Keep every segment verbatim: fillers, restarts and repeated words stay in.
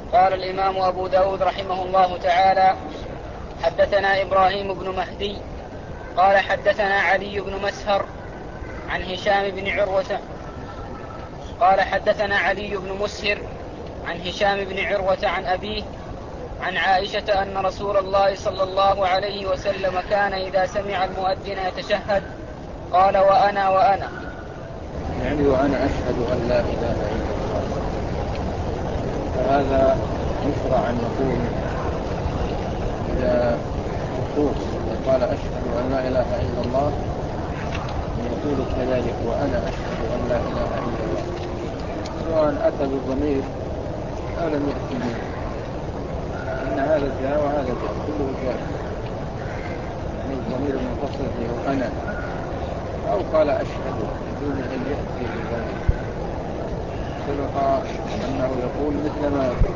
قال الإمام أبو داود رحمه الله تعالى: حدثنا إبراهيم بن مهدي قال حدثنا علي بن مسهر عن هشام بن عروة قال حدثنا علي بن مسهر عن هشام بن عروة عن أبيه عن عائشة أن رسول الله صلى الله عليه وسلم كان إذا سمع المؤذن يتشهد قال: وأنا وأنا يعني وأنا أشهد أن لا إله إلا الله. فهذا يشرع أن يقول إذا خصوص قال أشهد أن لا إله إلا الله أن يقول كذلك وأنا أشهد أن لا إله إلا الله، سواء أتى بالضمير أو لم يأتي به، إن هذا جاء وهذا جاء كله جاء، يعني الضمير المنفصل به أنا، أو قال أشهد بدون أن يأتي بالضمير. سبق أنه يقول مثل ما يقول،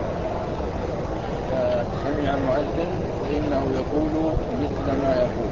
فسمع المؤذن فإنه يقول مثل ما يقول،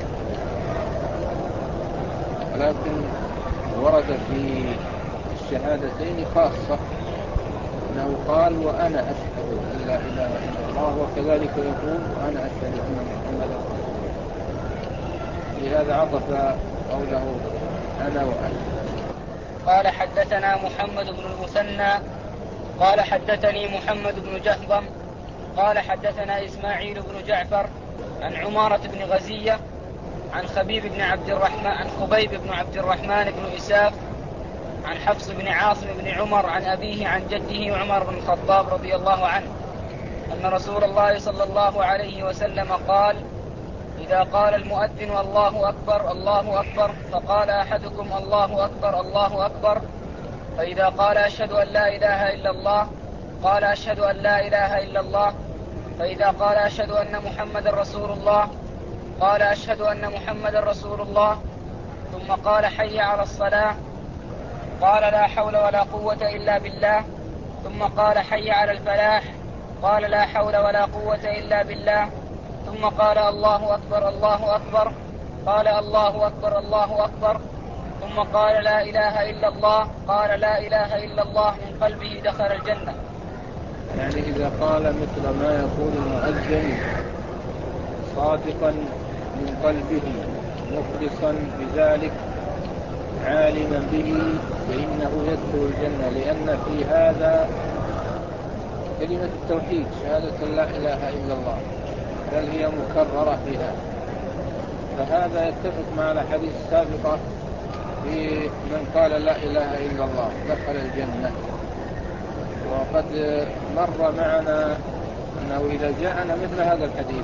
ولكن ورد في الشهادتين خاصة أنه قال وأنا أشهد أن لا إله إلا الله، وكذلك يقول وأنا أشهد أن محمدا رسول الله. لهذا عطف قوله أنا وأنا. قال حدثنا محمد بن المثنى قال حدثني محمد بن جهضم قال حدثنا إسماعيل بن جعفر عن عمارة بن غزية عن خبيب بن عبد الرحمن عن خبيب بن عبد الرحمن بن إساف عن حفص بن عاصم بن عمر عن أبيه عن جده عمر بن الخطاب رضي الله عنه أن رسول الله صلى الله عليه وسلم قال: إذا قال المؤذن الله أكبر الله أكبر فقال أحدكم الله أكبر الله أكبر، فإذا قال أشهد أن لا إله إلا الله قال أشهد أن لا إله إلا الله، فإذا قال أشهد أن محمد رسول الله قال أشهد أن محمد رسول الله، ثم قال حي على الصلاة قال لا حول ولا قوة إلا بالله، ثم قال حي على الفلاح قال لا حول ولا قوة إلا بالله، ثم قال الله أكبر الله أكبر قال الله أكبر الله أكبر، ثم قال لا إله إلا الله قال لا إله إلا الله من قلبه دخل الجنة. يعني إذا قال مثل ما يقول المؤذن صادقا من قلبه مخلصا بذلك عالما به فإنه يدخل الجنة، لأن في هذا كلمة التوحيد شهادة لا إله إلا الله، بل هي مكررة فيها. فهذا يتفق مع الحديث السابقة في من قال لا إله إلا الله دخل الجنة. وقد مر معنا أنه إذا جاءنا مثل هذا الحديث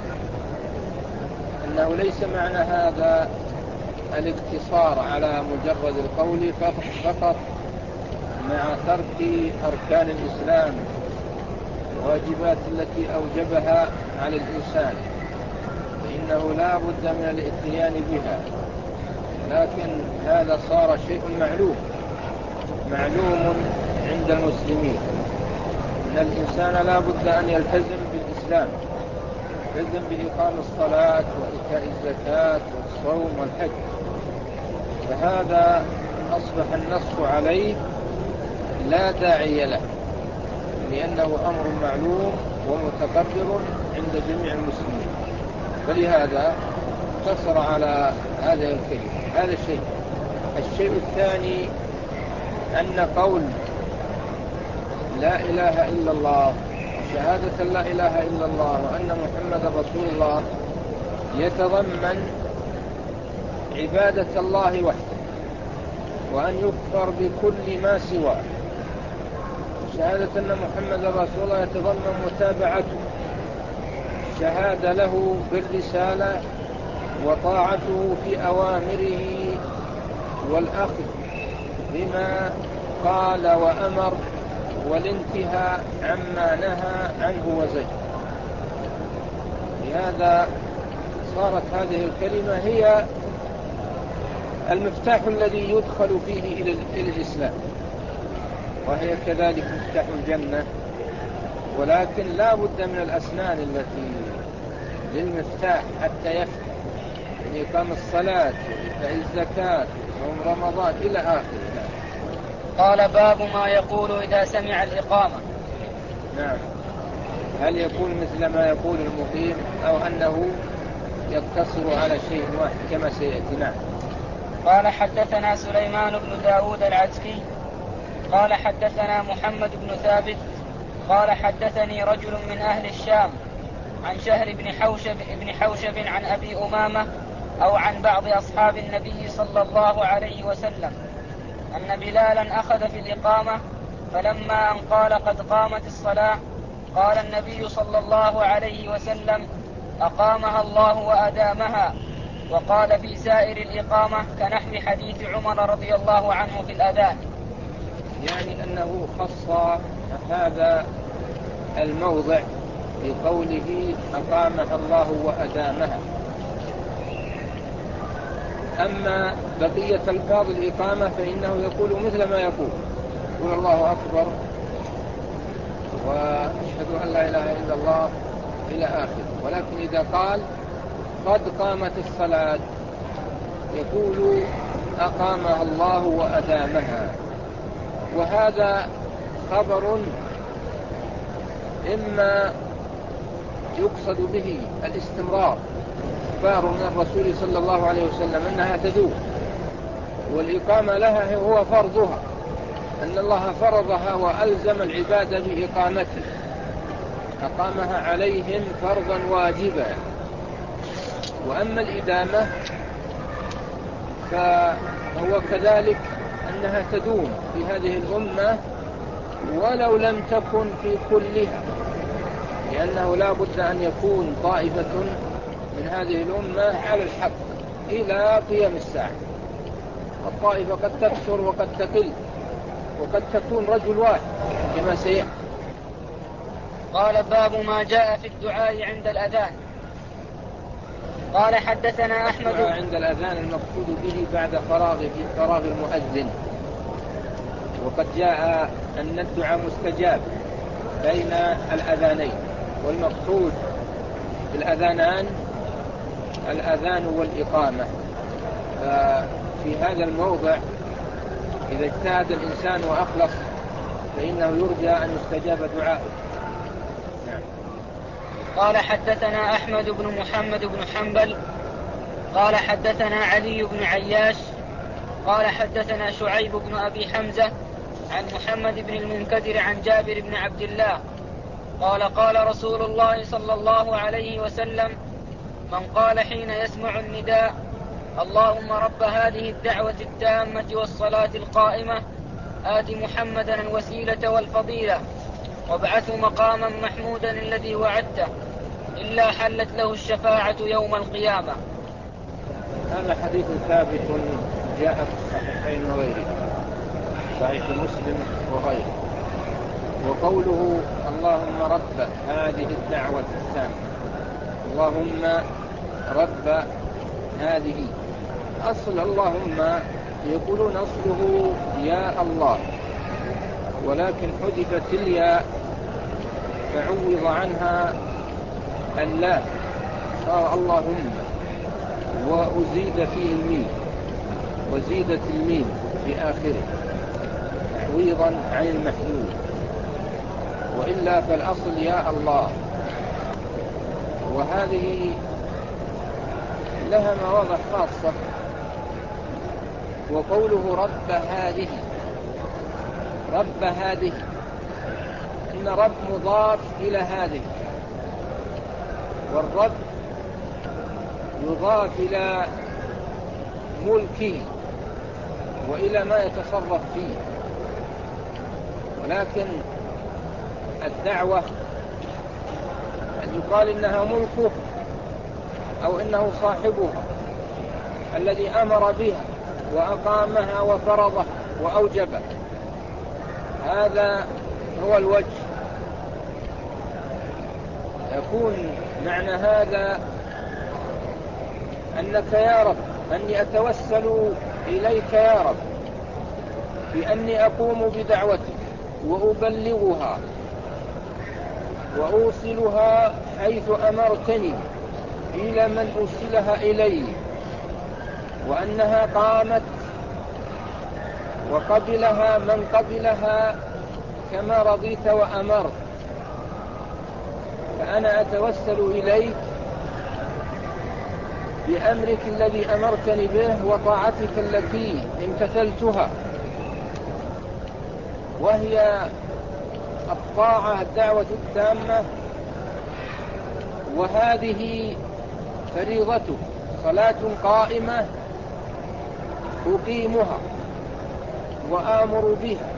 أنه ليس معنى هذا الاقتصار على مجرد القول فقط مع ترك أركان الإسلام واجبات التي أوجبها على الإنسان، فإنه لا بد من الاتيان بها، لكن هذا صار شيء معلوم معلوم عند المسلمين أن الإنسان لا بد أن يلتزم بالإسلام، يلتزم بإقام الصلاة وإيتاء الزكاة والصوم والحج، فهذا أصبح النص عليه لا داعي له، لأنه أمر معلوم ومتقرر عند جميع المسلمين. فلهذا اقتصر على هذا الكلمة. هذا الشيء. الشيء الثاني أن قول لا إله إلا الله شهادة لا إله إلا الله وأن محمد رسول الله يتضمن عبادة الله وحده، وأن يكفر بكل ما سواه. شهادة أن محمد رسول الله يتضمن متابعته، شهادة له بالرسالة وطاعته في أوامره والأخذ بما قال وأمر والانتهاء عما نهى عنه وزجر. لهذا صارت هذه الكلمة هي المفتاح الذي يدخل فيه إلى الإسلام، وهي كذلك مفتاح الجنة، ولكن لا بد من الأسنان التي للمفتاح حتى يفتح، من إقام الصلاة وإيتاء الزكاة وصوم رمضان إلى آخره. قال: باب ما يقول إذا سمع الإقامة. نعم. هل يقول مثل ما يقول المقيم أو أنه يقتصر على شيء واحد كما سيأتي؟ نعم. قال حدثنا سليمان بن داود العتكي قال حدثنا محمد بن ثابت قال حدثني رجل من أهل الشام عن شهر بن حوشب, بن حوشب عن أبي أمامة أو عن بعض أصحاب النبي صلى الله عليه وسلم أن بلالا أخذ في الإقامة، فلما أن قال قد قامت الصلاة قال النبي صلى الله عليه وسلم أقامها الله وأدامها. وقال في سائر الإقامة كنحو حديث عمر رضي الله عنه في الأذان. يعني أنه خص هذا الموضع بقوله أقامها الله وأدامها. أما بقية ألفاظ الإقامة فإنه يقول مثل ما يقول، يقول الله أكبر وأشهد أن لا إله إلا الله إلى آخر. ولكن إذا قال قد قامت الصلاة يقول أقامها الله وأدامها. وهذا خبر إما يقصد به الاستمرار، إخبار من الرسول صلى الله عليه وسلم أنها تدوم، والإقامة لها هو فرضها، أن الله فرضها وألزم العباد بإقامته، أقامها عليهم فرضا واجبا. وأما الإدامة فهو كذلك أنها تدوم في هذه الأمة ولو لم تكن في كلها، لأنه لا بد أن يكون طائفة من هذه الأمة على الحق إلى قيام الساعة. الطائفة قد تكثر وقد تقل وقد تكون رجل واحد كما سيأتي. قال باب ما جاء في الدعاء عند الأذان. قال حدثنا أحمد. عند الأذان المقصود به بعد فراغ فراغ المؤذن، وقد جاء أن الدعاء مستجاب بين الأذانين، والمقصود بالأذانان الأذان والإقامة. في هذا الموضع إذا اجتهد الإنسان وأخلص فإنه يرجى أن يستجاب دعاءه. نعم. قال حدثنا أحمد بن محمد بن حنبل قال حدثنا علي بن عياش قال حدثنا شعيب بن أبي حمزة عن محمد بن المنكدر عن جابر بن عبد الله قال قال رسول الله صلى الله عليه وسلم من قال حين يسمع النداء اللهم رب هذه الدعوة التامة والصلاة القائمة آت محمدا الوسيلة والفضيلة وابعثه مقاما محمودا الذي وعدته إلا حلت له الشفاعة يوم القيامة. هذا حديث ثابت جاء في الصحيحين وغيره، صحيح مسلم وغيره. وقوله اللهم رب هذه الدعوة التامة، اللهم رب هذه، أصل اللهم يقولون أصله يا الله، ولكن حذفت الياء فعوض عنها اللام صار اللهم، وأزيد فيه الميم وزيدت الميم في آخره تعويضا عن المحذوف، وإلا فالأصل يا الله. وهذه لها مواضع خاصة. وقوله رب هذه، رب هذه إن رب مضاف إلى هذه، والرب يضاف إلى ملكه وإلى ما يتصرف فيه. ولكن الدعوة أن يقال إنها ملكه أو إنه صاحبها الذي أمر بها وأقامها وفرضها وأوجبها، هذا هو الوجه. يكون معنى هذا أنك يا رب، أني أتوسل إليك يا رب بأني أقوم بدعوتك وأبلغها وأوصلها حيث أمرتني إلى من أوصلها إليه، وأنها قامت وقبلها من قبلها كما رضيت وأمرت. فأنا أتوسل إليك بأمرك الذي أمرتني به وطاعتك التي امتثلتها، وهي الطاعة الدعوة التامة، وهذه فريضتك، صلاة قائمة أقيمها وآمر بها،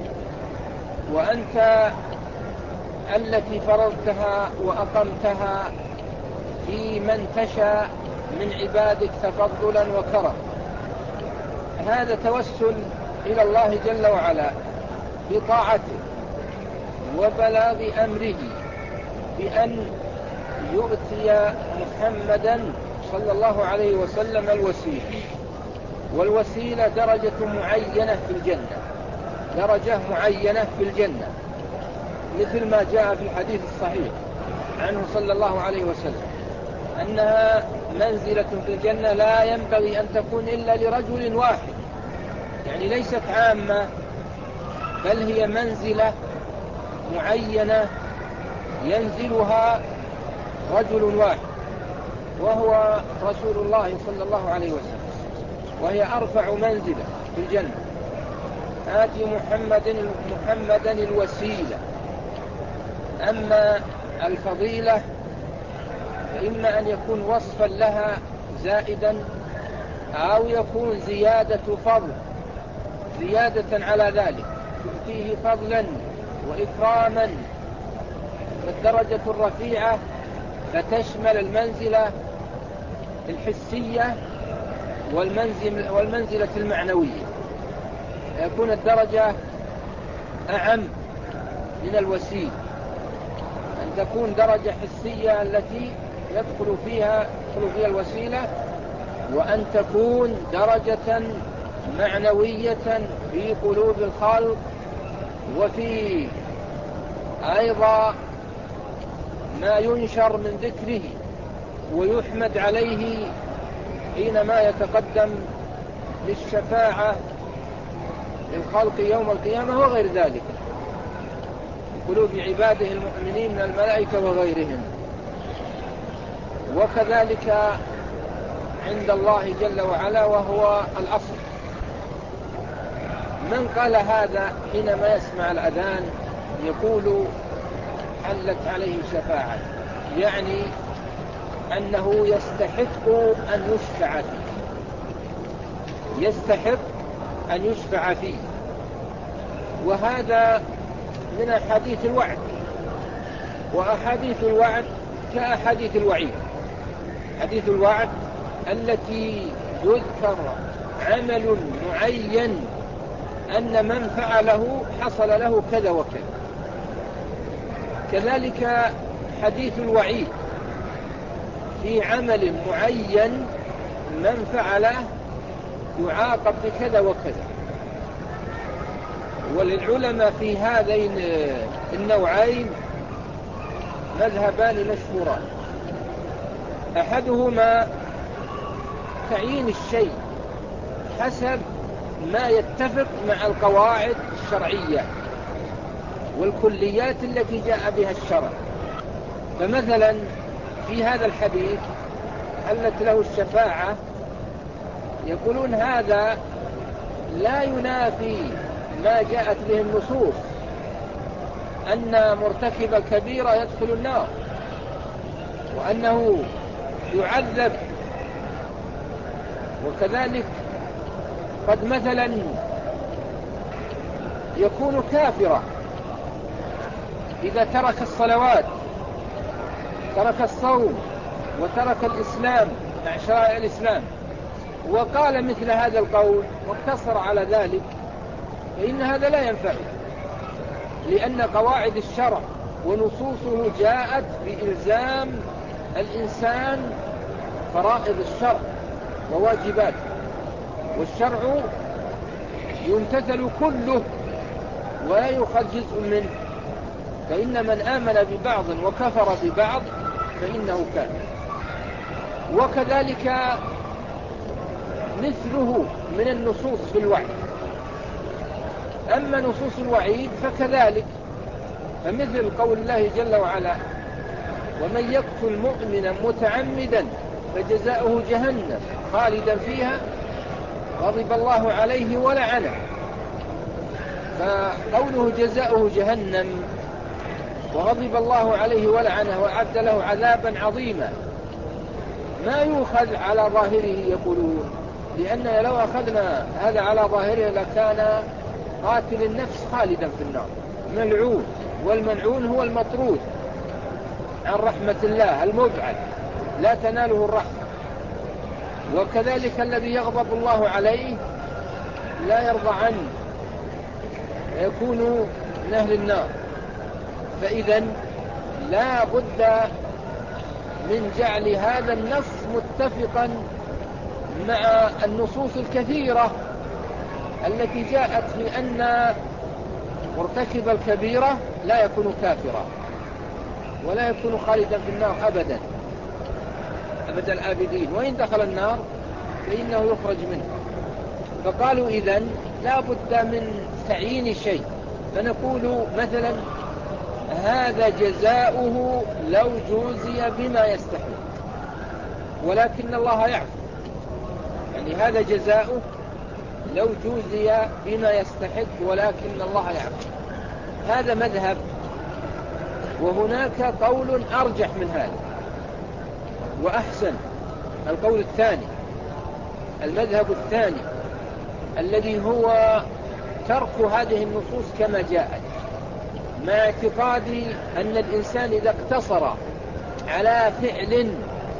وأنت التي فرضتها وأقمتها في من تشاء من عبادك تفضلا وكرم. هذا توسل إلى الله جل وعلا بطاعته وبلاغ أمره بأن يؤتي محمدا صلى الله عليه وسلم الوسيلة، والوسيلة درجة معينة في الجنة، درجة معينة في الجنة، مثل ما جاء في الحديث الصحيح عنه صلى الله عليه وسلم أنها منزلة في الجنة لا ينبغي أن تكون إلا لرجل واحد، يعني ليست عامة، بل هي منزلة معينة ينزلها رجل واحد وهو رسول الله صلى الله عليه وسلم، وهي أرفع منزلة في الجنة. آتي محمد محمدا الوسيلة. أما الفضيلة فإما أن يكون وصفا لها زائدا أو يكون زيادة فضل، زيادة على ذلك تؤتيه فضلا وإكراما. فالدرجة الرفيعة فتشمل المنزلة الحسية والمنزل والمنزلة المعنوية، يكون الدرجة أعم من الوسيلة، أن تكون درجة حسية التي يدخل فيها يدخل فيها الوسيلة، وأن تكون درجة معنوية في قلوب الخلق، وفي أيضا ما ينشر من ذكره ويحمد عليه حينما يتقدم للشفاعة للخلق يوم القيامة وغير ذلك في قلوب عباده المؤمنين من الملائكة وغيرهم. وكذلك عند الله جل وعلا، وهو الأصل. من قال هذا حينما يسمع الأذان يقول حلت عليه شفاعة، يعني أنه يستحق أن يشفع فيه، يستحق أن يشفع فيه. وهذا من أحاديث الوعد، وأحاديث الوعد كأحاديث الوعيد. حديث الوعد التي يذكر عمل معين أن من فعله حصل له كذا وكذا، كذلك حديث الوعيد في عمل معين من فعله يعاقب بكذا وكذا. وللعلماء في هذين النوعين مذهبان مشهوران، أحدهما تعيين الشيء حسب ما يتفق مع القواعد الشرعية والكليات التي جاء بها الشرع. فمثلا في هذا الحديث حلت له الشفاعة، يقولون هذا لا ينافي ما جاءت به النصوص أن مرتكب الكبيرة يدخل النار وأنه يعذب. وكذلك قد مثلا يكون كافرا إذا ترك الصلوات، ترك الصوم، وترك الإسلام مع شرائع الإسلام، وقال مثل هذا القول واقتصر على ذلك، فإن هذا لا ينفع، لأن قواعد الشرع ونصوصه جاءت بإلزام الإنسان فرائض الشرع وواجبات، والشرع يمتثل كله ولا يؤخذ جزء منه. فإن من آمن ببعض وكفر ببعض فإنه كافر. وكذلك مثله من النصوص في الوعد. أما نصوص الوعيد فكذلك، فمثل قول الله جل وعلا ومن يقتل مؤمنا متعمدا فجزاؤه جهنم خالدا فيها غضب الله عليه ولعنه. فقوله جزاؤه جهنم وغضب الله عليه ولعنه وأعد له عذابا عظيما ما يؤخذ على ظاهره يقولون، لأننا لو أخذنا هذا على ظاهره لكان قاتل النفس خالدا في النار ملعون، والملعون هو المطرود عن رحمة الله المبعد لا تناله الرحمة. وكذلك الذي يغضب الله عليه لا يرضى عنه يكون من أهل النار. فإذا لا بد من جعل هذا النص متفقا مع النصوص الكثيرة التي جاءت في أن مرتكب الكبيرة لا يكون كافرا ولا يكون خالدا في النار أبدا أبد الآبدين، وإن دخل النار فإنه يخرج منه. فقالوا إذن لا بد من تعيين شيء، فنقول مثلا هذا جزاؤه لو جوزي بما يستحق، ولكن الله يعفو، يعني هذا جزاؤه لو جوزي بما يستحق ولكن الله يعفو. هذا مذهب، وهناك قول أرجح من هذا وأحسن، القول الثاني المذهب الثاني الذي هو ترك هذه النصوص كما جاءت، مع اعتقادي أن الإنسان إذا اقتصر على فعل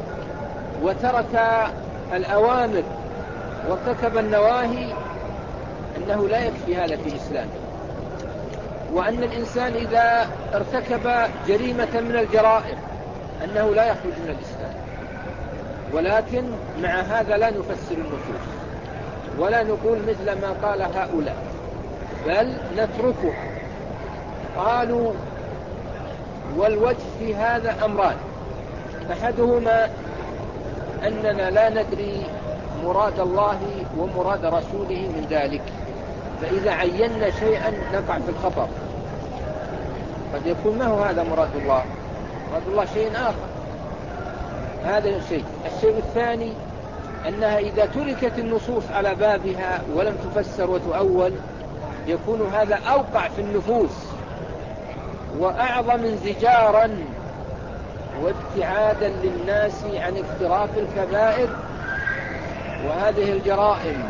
وترك الأوامر وارتكب النواهي أنه لا يكفي هذا في إسلامه، وأن الإنسان إذا ارتكب جريمة من الجرائم أنه لا يخرج من الإسلام. ولكن مع هذا لا نفسر النصوص ولا نقول مثل ما قال هؤلاء، بل نتركها. قالوا والوجه في هذا أمران، أحدهما أننا لا ندري مراد الله ومراد رسوله من ذلك، فإذا عينا شيئا نقع في الخطر، قد يكون ما هو هذا مراد الله، مراد الله شيء آخر. هذا شيء. الشيء الثاني أنها إذا تركت النصوص على بابها ولم تفسر وتؤول يكون هذا أوقع في النفوس وأعظم انزجارا وابتعادا للناس عن اقتراف الكبائر وهذه الجرائم.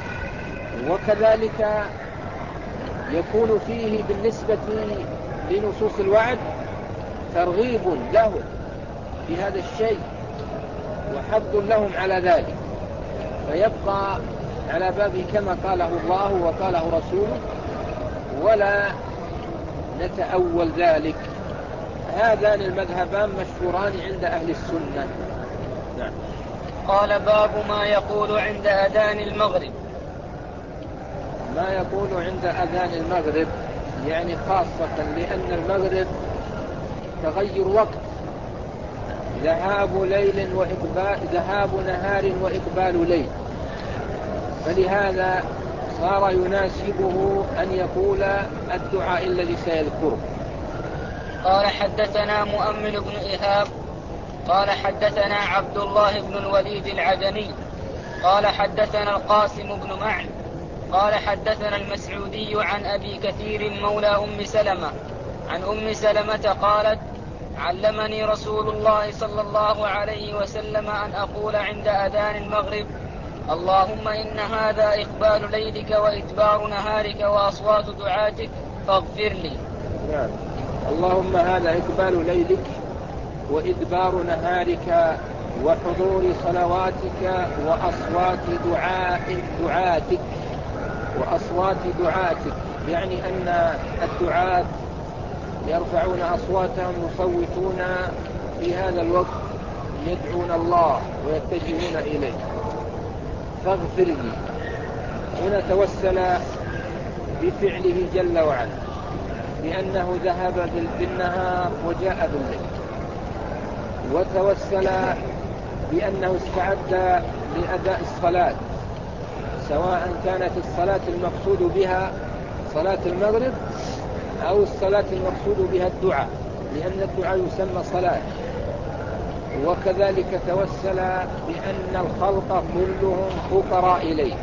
وكذلك يكون فيه بالنسبة لنصوص الوعد ترغيب لهم في هذا الشيء وحض لهم على ذلك، فيبقى على بابه كما قاله الله وقاله رسوله ولا نتأول ذلك. هذان المذهبان مشهوران عند أهل السنة. نعم. قال باب ما يقول عند أذان المغرب. ما يقول عند أذان المغرب يعني خاصة لأن المغرب تغير وقت، ذهاب ليل وإقبال، ذهاب نهار وإقبال ليل، فلهذا صار يناسبه أن يقول الدعاء الذي سيذكره. قال حدثنا مؤمل بن إيهاب قال حدثنا عبد الله بن الوليد العدني قال حدثنا القاسم بن معن قال حدثنا المسعودي عن أبي كثير مولى أم سلمة عن أم سلمة قالت علمني رسول الله صلى الله عليه وسلم أن أقول عند أذان المغرب اللهم إن هذا إقبال ليلك وإدبار نهارك وأصوات دعاتك فاغفر لي. نعم. اللهم هذا إقبال ليلك وإدبار نهارك وحضور صلواتك وأصوات دعاء دعاتك وأصوات دعاتك، يعني أن الدعاة يرفعون أصواتهم يصوتون في هذا الوقت يدعون الله ويتجهون إليه. فاغفر لي، هنا توسل بفعله جل وعلا لأنه ذهب بالنهار وجاء بالليل، وتوسل بأنه استعد لأداء الصلاة سواء كانت الصلاة المقصود بها صلاة المغرب أو الصلاة المقصود بها الدعاء، لأن الدعاء يسمى صلاة وكذلك توسل بأن الخلق كلهم فقراء إليه،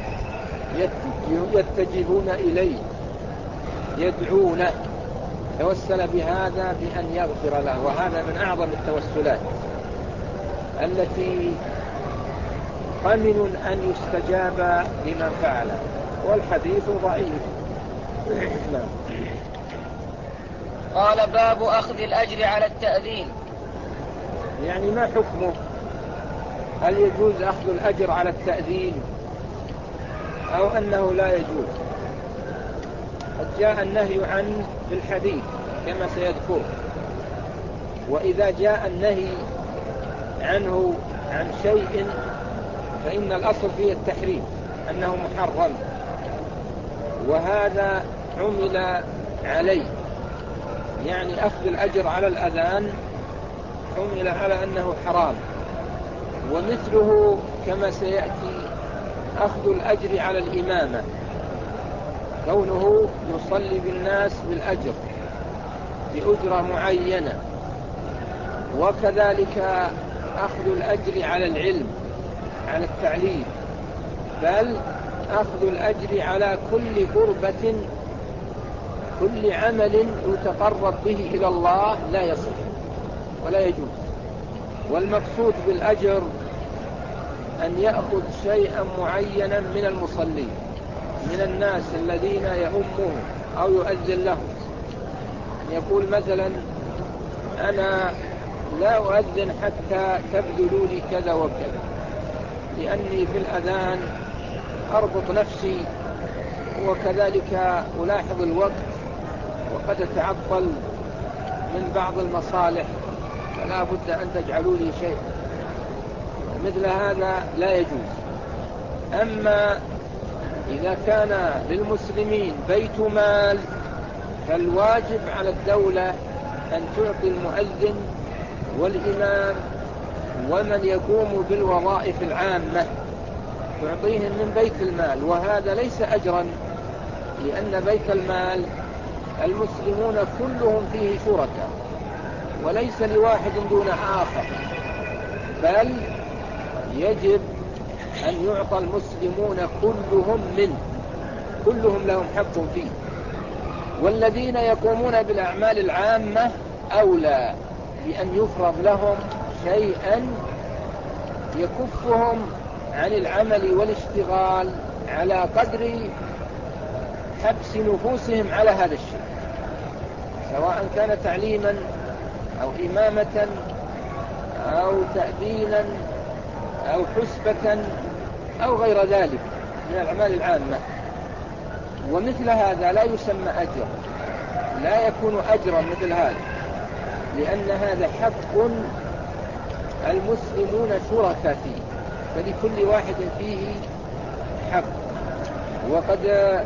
يتجهون إليه، يدعونه، توسل بهذا بأن يغفر له. وهذا من أعظم التوسلات التي قمن أن يستجاب لمن فعله، والحديث ضعيف. نعم. قال باب أخذ الأجر على التأذين. يعني ما حكمه؟ هل يجوز أخذ الأجر على التأذين أو أنه لا يجوز؟ قد جاء النهي عنه في الحديث كما سيذكر، وإذا جاء النهي عنه عن شيء فإن الأصل فيه التحريم، أنه محرم، وهذا عمل عليه، يعني أخذ الأجر على الأذان عمل على أنه حرام. ومثله كما سيأتي أخذ الأجر على الإمامة، كونه يصلي بالناس بالأجر بأجرة معينة. وكذلك أخذ الأجر على العلم، على التعليم، بل أخذ الأجر على كل قربة، كل عمل يتقرب به إلى الله لا يصح ولا يجوز. والمقصود بالأجر أن يأخذ شيئا معينا من المصلين، من الناس الذين يؤمهم أو يؤذن لهم، أن يقول مثلا أنا لا أؤذن حتى تبذلوا لي كذا وكذا، لأني في الأذان أربط نفسي، وكذلك ألاحظ الوقت وقد أتعطل من بعض المصالح، فلا بد أن تجعلوا لي شيء. مثل هذا لا يجوز. أما إذا كان للمسلمين بيت مال فالواجب على الدولة أن تعطي المؤذن والإمام ومن يقوم بالوظائف العامة، تعطيهم من بيت المال، وهذا ليس أجرا، لأن بيت المال المسلمون كلهم فيه شركاء، وليس لواحد دون آخر، بل يجب أن يعطى المسلمون كلهم منه، كلهم لهم حق فيه. والذين يقومون بالأعمال العامة أولى بأن يفرض لهم شيئا يكفهم عن العمل والاشتغال على قدر حبس نفوسهم على هذا الشيء، سواء كان تعليما أو إمامة أو تأذينا أو حسبة أو غير ذلك من الأعمال العامة. ومثل هذا لا يسمى أجر، لا يكون أجرا مثل هذا، لأن هذا حق المسلمون شركاء فيه، فلكل واحد فيه حق. وقد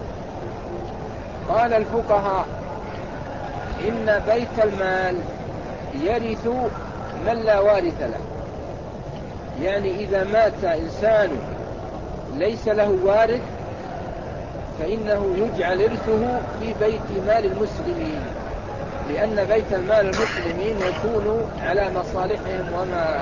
قال الفقهاء إن بيت المال يرث من لا وارث له، يعني إذا مات إنسان ليس له وارث فإنه يجعل إرثه في بيت مال المسلمين، لأن بيت المال المسلمين يكون على مصالحهم وما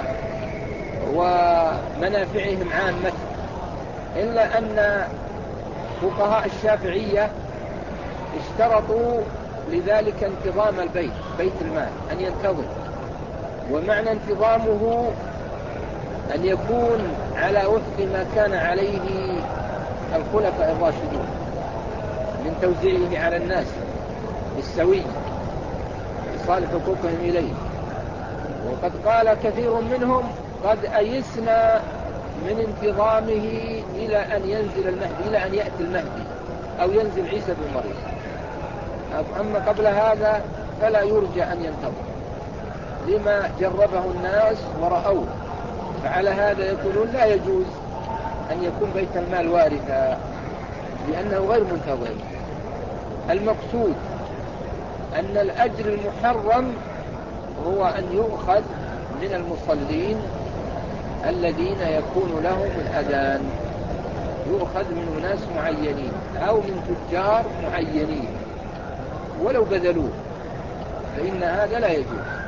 ومنافعهم عامة. إلا أن فقهاء الشافعية اشترطوا لذلك انتظام البيت، بيت المال أن ينتظم، ومعنى انتظامه أن يكون على وفق ما كان عليه الخلفاء الراشدون من توزيعه على الناس بالسوي لصالح حقوقهم إليه. وقد قال كثير منهم قد أيسنا من انتظامه إلى أن ينزل المهدي، إلى أن يأتي المهدي أو ينزل عيسى بن مريم، أما قبل هذا فلا يرجى أن ينتظر لما جربه الناس ورأوه. فعلى هذا يقولون لا يجوز أن يكون بيت المال وارثا لأنه غير منتظم. المقصود أن الأجر المحرم هو أن يؤخذ من المصلين الذين يكون لهم الأذان، يؤخذ من ناس معينين أو من تجار معينين ولو بذلوه، فإن هذا لا يجوز.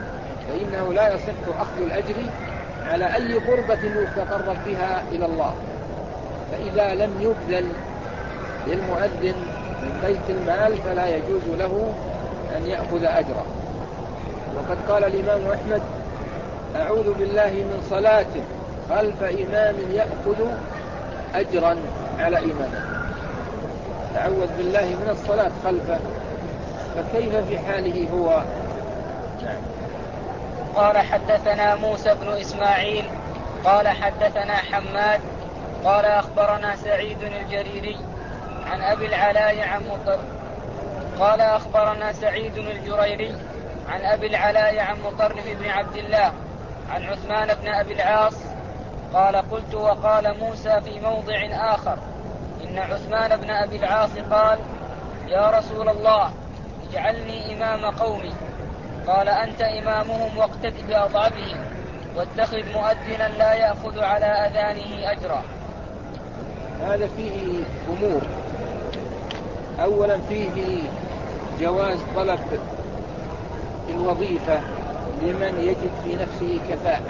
فإنه لا يصح أخذ الأجر على أي قربة يتقرب بها إلى الله. فإذا لم يبذل للمؤذن من بيت المال فلا يجوز له أن يأخذ أجره. وقد قال الإمام أحمد: أعوذ بالله من صلاة خلف إمام يأخذ أجرا على إمامه. تعوذ بالله من الصلاة خلفه، فكيف في حاله هو؟ نعم. قال حدثنا موسى بن إسماعيل قال حدثنا حماد قال أخبرنا سعيد الجريري عن أبي العلاء عن مطر قال أخبرنا سعيد الجريري عن أبي العلاء عن مطرف بن عبد الله عن عثمان بن أبي العاص قال: قلت وقال موسى في موضع آخر إن عثمان بن أبي العاص قال: يا رسول الله اجعلني إمام قومي. قال: أنت إمامهم واقتد بأضعفهم واتخذ مؤذنا لا يأخذ على أذانه أجرا. هذا فيه أمور. أولا فيه جواز طلب الوظيفة لمن يجد في نفسه كفاءة،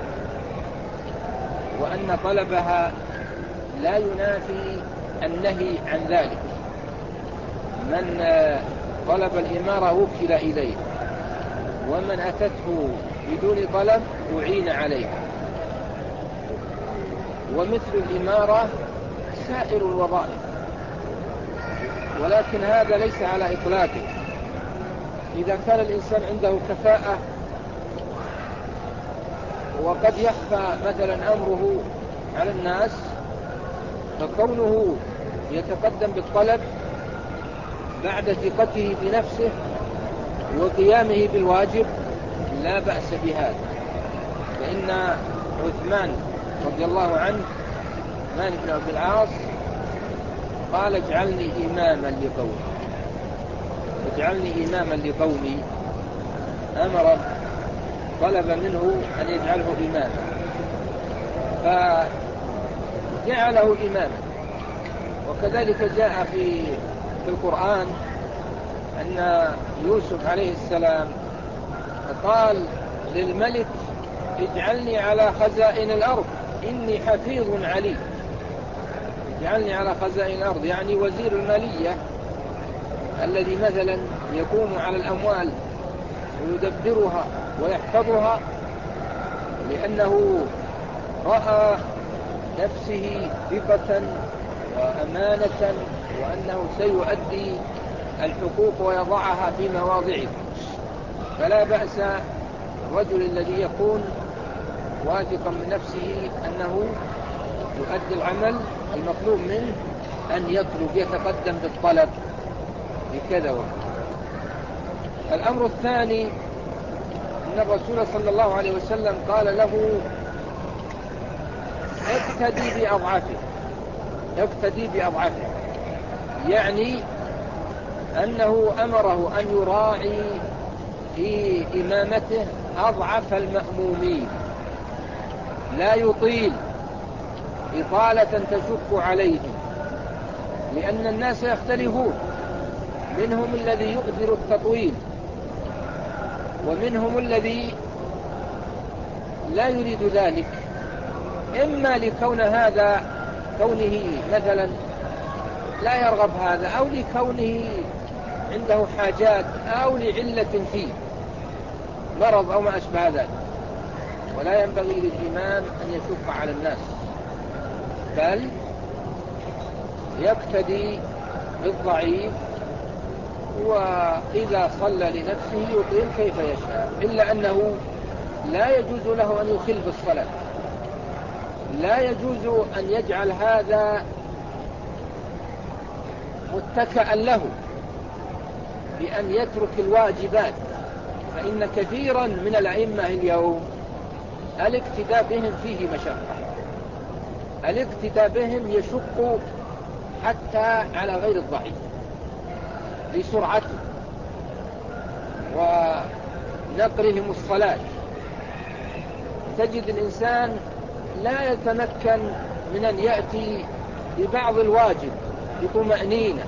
وأن طلبها لا ينافي النهي عن ذلك. من طلب الإمارة وكل إليه، ومن أتته بدون طلب أعين عليه. ومثل الإمارة سائر الوظائف، ولكن هذا ليس على إطلاقه. إذا كان الإنسان عنده كفاءة وقد يخفى مثلا أمره على الناس، فكونه يتقدم بالطلب بعد ثقته بنفسه وقيامه بالواجب لا بأس بهذا. فإن عثمان رضي الله عنه، عثمان بن أبي العاص، قال: اجعلني إماما لقومي، اجعلني إماما لقومي. أمر، طلب منه أن يجعله إماما، فجعله إماما. وكذلك جاء في في القرآن أن يوسف عليه السلام قال للملك: اجعلني على خزائن الأرض إني حفيظ عليم. اجعلني على خزائن الأرض يعني وزير المالية الذي مثلا يقوم على الأموال ويدبرها ويحفظها، لأنه رأى نفسه ثقة وأمانة وأنه سيؤدي الحقوق ويضعها في مواضعها. فلا بأس الرجل الذي يكون واثقا من نفسه أنه يؤدي العمل المطلوب منه أن يطلب، يتقدم بالطلب بكذا وكذا. الأمر الثاني أن الرسول صلى الله عليه وسلم قال له: اقتدي بأضعفه، اقتدي بأضعفه، يعني أنه أمره أن يراعي في إمامته أضعف المأمومين، لا يطيل إطالة تشق عليهم، لأن الناس يختلفون، منهم الذي يؤثر التطويل ومنهم الذي لا يريد ذلك، إما لكون هذا كونه مثلا لا يرغب هذا، أو لكونه عنده حاجات، أو لعلة فيه مرض أو ما أشبه ذلك. ولا ينبغي للإمام أن يشق على الناس، بل يقتدي بالضعيف، وإذا صلى لنفسه يطيل كيف يشاء، إلا أنه لا يجوز له أن يخل بالصلاة، لا يجوز أن يجعل هذا متكئا له بأن يترك الواجبات. فإن كثيرا من الأئمة اليوم الاقتداء بهم فيه مشقة، الاقتداء بهم يشق حتى على غير الضعيف لسرعته ونقرهم الصلاة. تجد الإنسان لا يتمكن من أن يأتي ببعض الواجب بطمأنينة.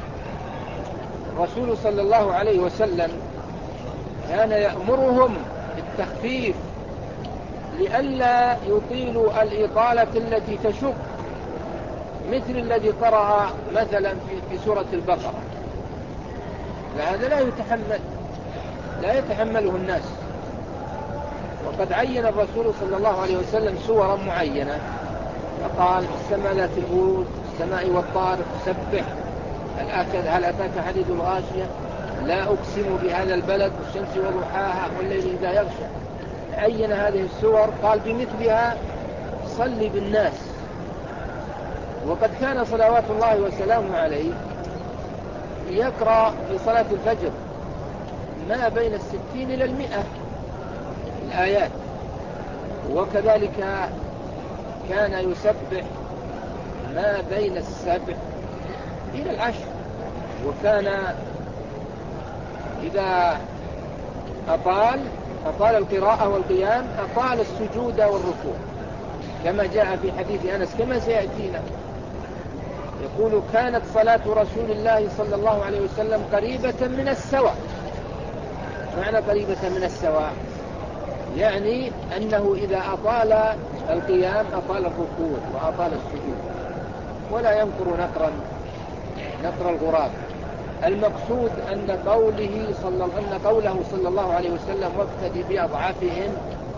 الرسول صلى الله عليه وسلم كان يأمرهم التخفيف لئلا يطيلوا الإطالة التي تشق، مثل الذي قرأ مثلا في سورة البقرة، هذا لا يتحمل لا يتحمله الناس. وقد عين الرسول صلى الله عليه وسلم سورا معينة، فقال السماء ذات البروج، السماء والطارق، سبح، هل أتاك حديث الغاشية، لا أقسم بهذا البلد، والشمس وضحاها، والليل إذا يغشى. عين هذه السور، قال بمثلها صل بالناس. وقد كان صلوات الله وسلامه عليه يقرأ في صلاة الفجر ما بين الستين إلى المئة الآيات، وكذلك كان يسبح ما بين السبع إلى العشر. وكان إذا أطال أطال القراءة والقيام أطال السجود والركوع، كما جاء في حديث أنس كما سيأتينا، يقول كانت صلاة رسول الله صلى الله عليه وسلم قريبة من السواء. معنى قريبة من السواء يعني أنه إذا أطال القيام أطال الركوع وأطال السجود، ولا ينقر نقرا نقر الغراب. المقصود أن قوله صلى أن قوله صلى الله عليه وسلم واقتدي بأضعافهم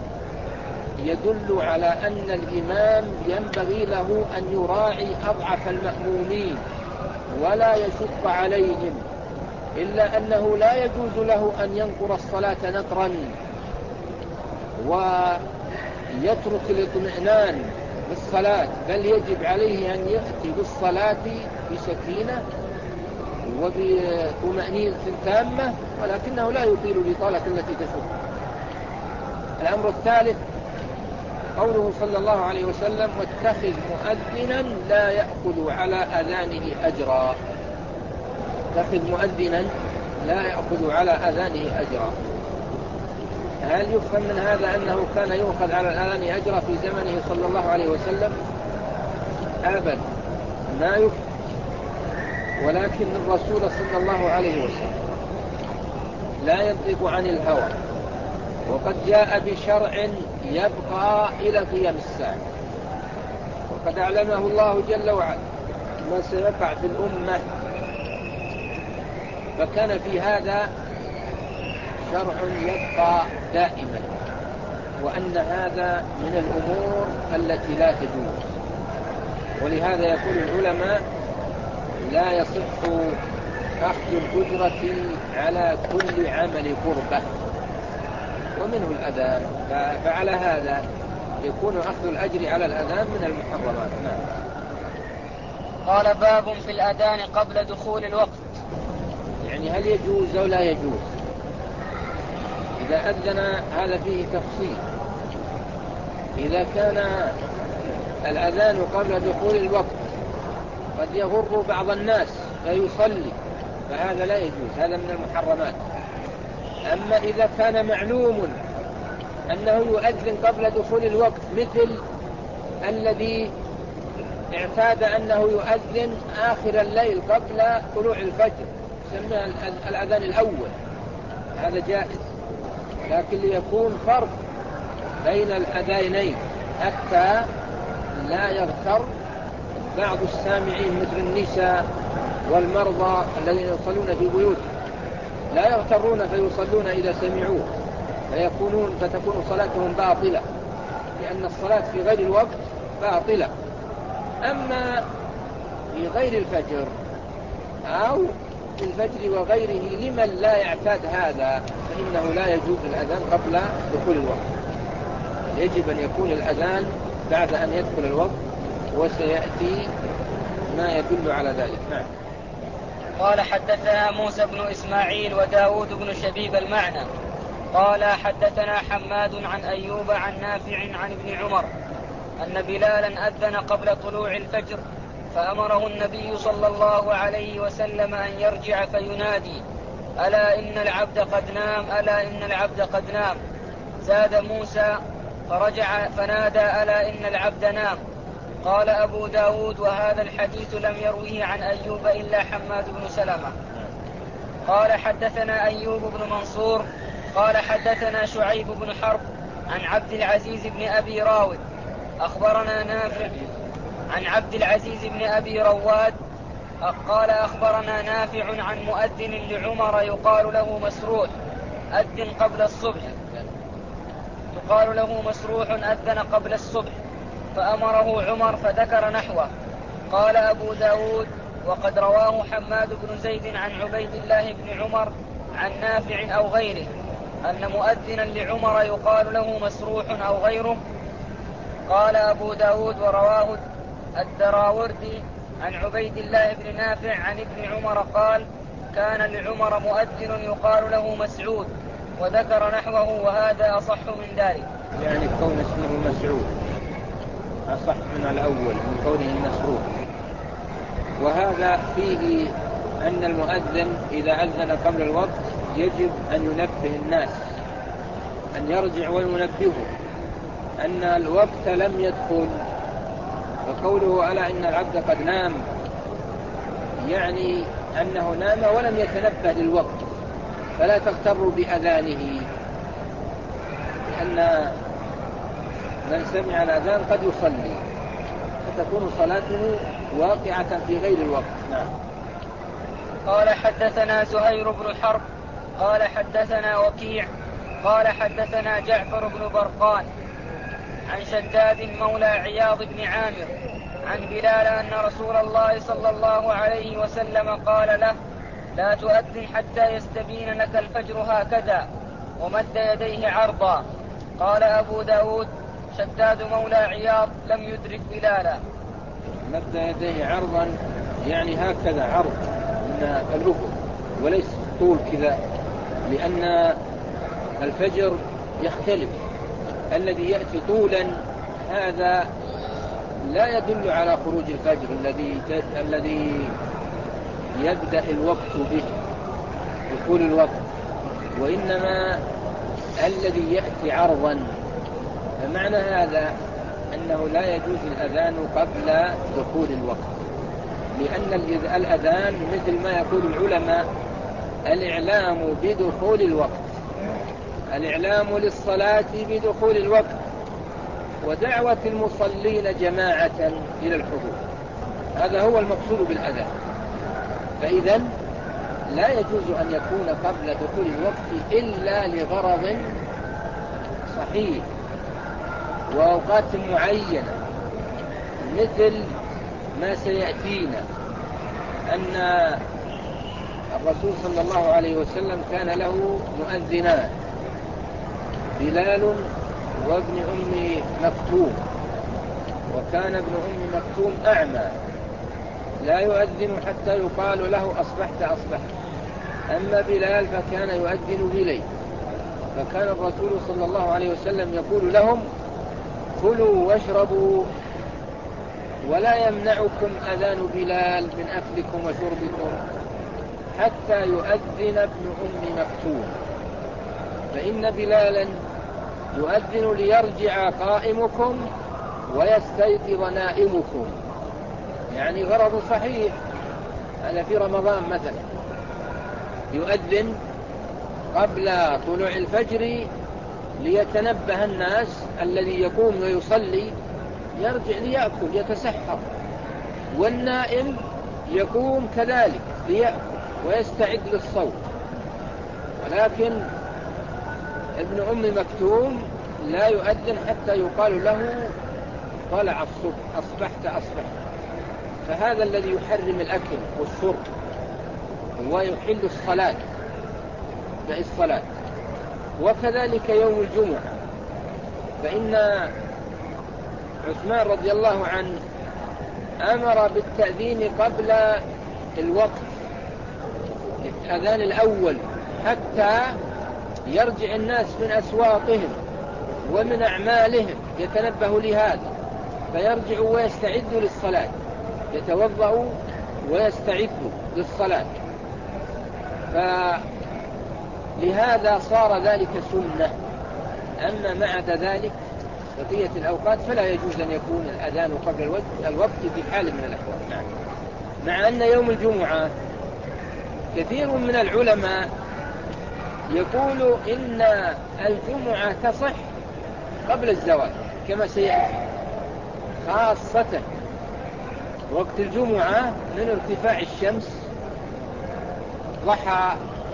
يدل على أن الإمام ينبغي له أن يراعي أضعف المأمومين ولا يشق عليهم، إلا أنه لا يجوز له أن ينقر الصلاة نقرا ويترك الاطمئنان بالصلاة، بل يجب عليه أن يأتي بالصلاة بسكينة وبطمأنينة تامة، ولكنه لا يطيل الإطالة التي تشق. الأمر الثالث قوله صلى الله عليه وسلم واتخذ مؤذنا لا يأخذ على أذانه أجرا. اتخذ مؤذنا لا يأخذ على أذانه أجرا. هل يفهم من هذا أنه كان يؤخذ على الأذان أجرا في زمنه صلى الله عليه وسلم؟ أبدا ما يفهم، ولكن الرسول صلى الله عليه وسلم لا ينطق عن الهوى، وقد جاء بشرع يبقى إلى قيام الساعة، وقد أعلمه الله جل وعلا ما سيقع في الأمة، فكان في هذا شرع يبقى دائما، وأن هذا من الأمور التي لا تجوز. ولهذا يقول العلماء لا يصح أخذ الأجرة على كل عمل قربة، ومنه الأذان، فعلى هذا يكون أخذ الأجر على الأذان من المحرمات. نعم. قال باب في الأذان قبل دخول الوقت، يعني هل يجوز أو لا يجوز؟ إذا أذن هذا فيه تفصيل. إذا كان الأذان قبل دخول الوقت قد يغر بعض الناس فيصلي، فهذا لا يجوز، هذا من المحرمات. أما إذا كان معلوم أنه يؤذن قبل دخول الوقت، مثل الذي اعتاد أنه يؤذن آخر الليل قبل طلوع الفجر، يسمى الأذان الأول، هذا جائز، لكن ليكون فرق بين الأذانين حتى لا يغتر بعض السامعين مثل النساء والمرضى الذين يصلون في بيوتهم، لا يغترون فيصلون إذا سمعوه فيكونون فتكون صلاتهم باطلة، لأن الصلاة في غير الوقت باطلة. أما في غير الفجر أو في الفجر وغيره لمن لا يعتاد هذا فإنه لا يجوز الأذان قبل دخول الوقت، يجب أن يكون الأذان بعد أن يدخل الوقت، وسيأتي ما يدل على ذلك. نعم. قال حدثنا موسى بن إسماعيل وداود بن شبيب المعنى قال حدثنا حماد عن أيوب عن نافع عن ابن عمر أن بلالا أذن قبل طلوع الفجر، فأمره النبي صلى الله عليه وسلم أن يرجع فينادي ألا إن العبد قد نام ألا إن العبد قد نام. زاد موسى فرجع فنادى ألا إن العبد نام. قال أبو داود وهذا الحديث لم يروه عن أيوب إلا حماد بن سلمة. قال حدثنا أيوب بن منصور قال حدثنا شعيب بن حرب عن عبد العزيز بن أبي راود أخبرنا نافع عن عبد العزيز بن أبي رواد قال أخبرنا نافع عن مؤذن لعمر يقال له مسروح أذن قبل الصبح يقال له مسروح أذن قبل الصبح فأمره عمر فذكر نحوه. قال أبو داود وقد رواه حماد بن زيد عن عبيد الله بن عمر عن نافع أو غيره أن مؤذنا لعمر يقال له مسروح أو غيره. قال أبو داود ورواه الدراوردي عن عبيد الله بن نافع عن ابن عمر قال كان لعمر مؤذن يقال له مسعود وذكر نحوه وهذا أصح من ذلك. يعني كون اسمه مسعود أصح من الأول من كونه مسعود. وهذا فيه أن المؤذن إذا أذن قبل الوقت يجب أن ينبه الناس أن يرجع وينبهه أن الوقت لم يدخل. وقوله ألا إن العبد قد نام يعني أنه نام ولم يتنبه للوقت، فلا تغتروا بأذانه، لأن من سمع الأذان قد يصلي فتكون صلاته واقعة في غير الوقت. نعم. قال حدثنا زهير بن حرب قال حدثنا وكيع قال حدثنا جعفر بن برقان عن شداد مولى عياض بن عامر عن بلال أن رسول الله صلى الله عليه وسلم قال له لا تؤذن حتى يستبين لك الفجر هكذا ومد يديه عرضا. قال أبو داود شداد مولى عياض لم يدرك بلالا. مد يديه عرضا يعني هكذا عرض من الأفق وليس طول كذا، لأن الفجر يختلف، الذي يأتي طولا هذا لا يدل على خروج الفجر الذي الذي يبدأ الوقت به دخول الوقت، وإنما الذي يأتي عرضا. فمعنى هذا أنه لا يجوز الأذان قبل دخول الوقت، لأن الأذان مثل ما يقول العلماء الإعلام بدخول الوقت، الإعلام للصلاة بدخول الوقت ودعوة المصلين جماعة إلى الحضور، هذا هو المقصود بالأذان. فإذا لا يجوز أن يكون قبل دخول الوقت إلا لغرض صحيح وأوقات معينة، مثل ما سيأتينا أن الرسول صلى الله عليه وسلم كان له مؤذنان، بلال وابن أم مكتوم، وكان ابن أم مكتوم أعمى لا يؤذن حتى يقال له أصبحت أصبحت، أما بلال فكان يؤذن بليل، فكان الرسول صلى الله عليه وسلم يقول لهم كلوا واشربوا ولا يمنعكم أذان بلال من أكلكم وشربكم حتى يؤذن ابن أم مكتوم، فإن بلالا يؤذن ليرجع قائمكم ويستيقظ نائمكم، يعني غرض صحيح. هذا في رمضان مثلا يؤذن قبل طلوع الفجر ليتنبه الناس، الذي يقوم ويصلي يرجع ليأكل يتسحر، والنائم يقوم كذلك ليأكل ويستعد للصوم. ولكن ابن أم مكتوم لا يؤذن حتى يقال له طلع الصبح أصبحت أصبحت، فهذا الذي يحرم الأكل والشرب ويحل الصلاة الصلاة. وكذلك يوم الجمعة، فإن عثمان رضي الله عنه أمر بالتأذين قبل الوقت، الأذان الأول، حتى يرجع الناس من أسواقهم ومن أعمالهم يتنبهوا لهذا فيرجعوا ويستعدوا للصلاة، يتوضأوا ويستعدوا للصلاة. فلهذا صار ذلك سنة. أما مع ذلك بقية الأوقات فلا يجوز أن يكون الأذان قبل الوقت, الوقت في حال من الأحوال. نعم. مع أن يوم الجمعة كثير من العلماء يقول إن الجمعة تصح قبل الزوال كما سيأتي، خاصة وقت الجمعة من ارتفاع الشمس ضحى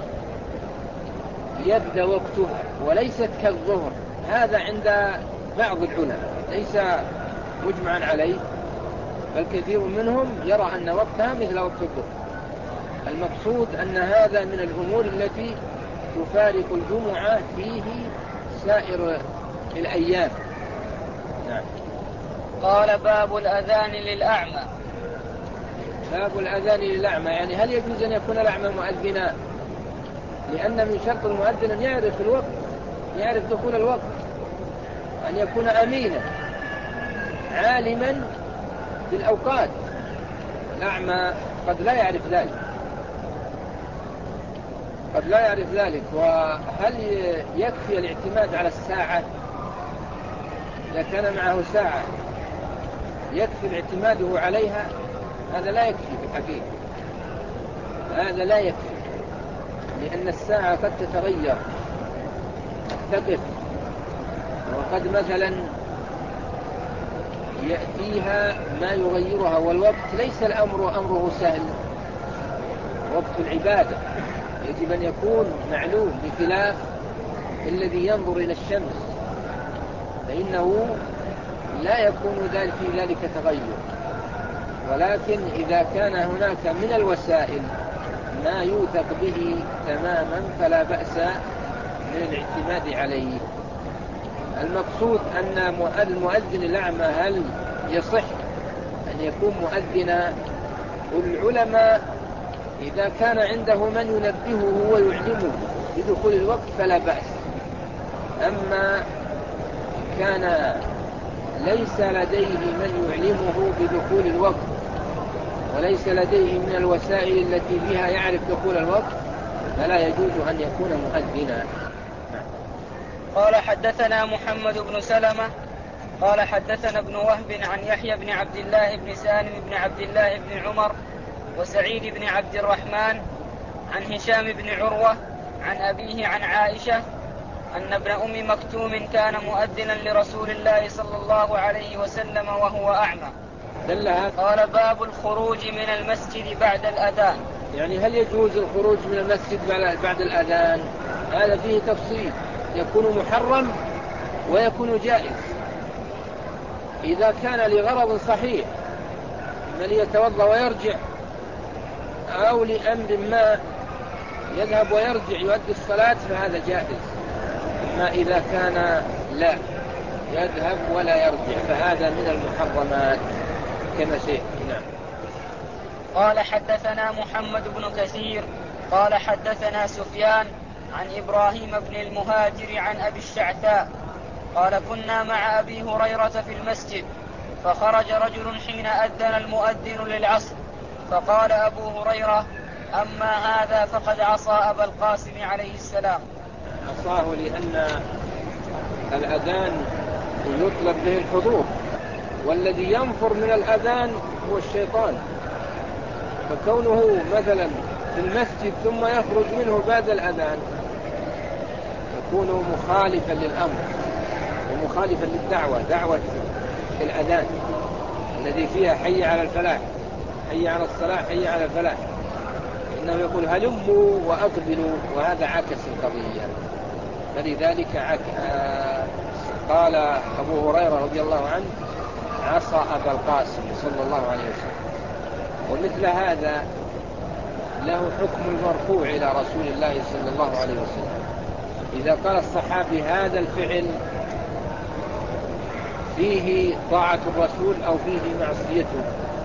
يبدأ وقتها، وليست كالظهر. هذا عند بعض العلماء ليس مجمعا عليه، بل كثير منهم يرى أن وقتها مثل وقت الظهر. المقصود أن هذا من الأمور التي تفارق الجمعة فيه سائر الأيام. نعم. قال باب الأذان للأعمى. باب الأذان للأعمى، يعني هل يجوز أن يكون الأعمى مؤذنا؟ لأن من شرط المؤذن أن يعرف الوقت، يعرف دخول الوقت، أن يكون أمينا عالما بالأوقات. الأعمى قد لا يعرف ذلك، قد لا يعرف ذلك. وهل يكفي الاعتماد على الساعة؟ إذا كان معه ساعة يكفي الاعتماده عليها؟ هذا لا يكفي في الحقيقة، هذا لا يكفي، لأن الساعة قد تتغير، تقف، وقد مثلا يأتيها ما يغيرها. والوقت ليس الأمر أمره سهل، وقت العبادة يجب أن يكون معلوم، بخلاف الذي ينظر إلى الشمس فإنه لا يكون ذلك في ذلك تغير. ولكن إذا كان هناك من الوسائل ما يوثق به تماما فلا بأس من الاعتماد عليه. المقصود أن المؤذن الأعمى هل يصح أن يكون مؤذنا؟ العلماء إذا كان عنده من ينبهه ويعلمه بدخول الوقت فلا بأس. أما كان ليس لديه من يعلمه بدخول الوقت وليس لديه من الوسائل التي بها يعرف دخول الوقت فلا يجوز أن يكون مؤذنا. قال حدثنا محمد بن سلمة قال حدثنا ابن وهب عن يحيى بن عبد الله بن سالم بن عبد الله بن عمر وسعيد بن عبد الرحمن عن هشام بن عروة عن أبيه عن عائشة أن ابن أم مكتوم كان مؤذنا لرسول الله صلى الله عليه وسلم وهو أعمى. قال باب الخروج من المسجد بعد الأذان. يعني هل يجوز الخروج من المسجد بعد الأذان؟ هذا فيه تفصيل، يكون محرم ويكون جائز. إذا كان لغرض صحيح من يتوضأ ويرجع، أو لأمر ما يذهب ويرجع يؤدي الصلاة فهذا جائز. أما إذا كان لا يذهب ولا يرجع فهذا من المحرمات كما سيأتي. نعم. قال حدثنا محمد بن كثير قال حدثنا سفيان عن إبراهيم بن المهاجر عن أبي الشعثاء قال كنا مع أبي هريرة في المسجد فخرج رجل حين أذن المؤذن للعصر فقال أبو هريرة أما هذا فقد عصى أبا القاسم عليه السلام. عصاه لأن الأذان يطلب به الحضور، والذي ينفر من الأذان هو الشيطان، فكونه مثلا في المسجد ثم يخرج منه بعد الأذان يكون مخالفا للأمر ومخالفا للدعوة، دعوة الأذان الذي فيها حي على الفلاح، حي على الصلاة، حي على الفلاح، إنه يقول هلموا وأقبلوا، وهذا عكس القضية. فلذلك عك... آه... قال أبو هريرة رضي الله عنه عصى أبا القاسم صلى الله عليه وسلم. ومثل هذا له حكم المرفوع إلى رسول الله صلى الله عليه وسلم. إذا قال الصحابي هذا الفعل فيه طاعة الرسول أو فيه معصيته،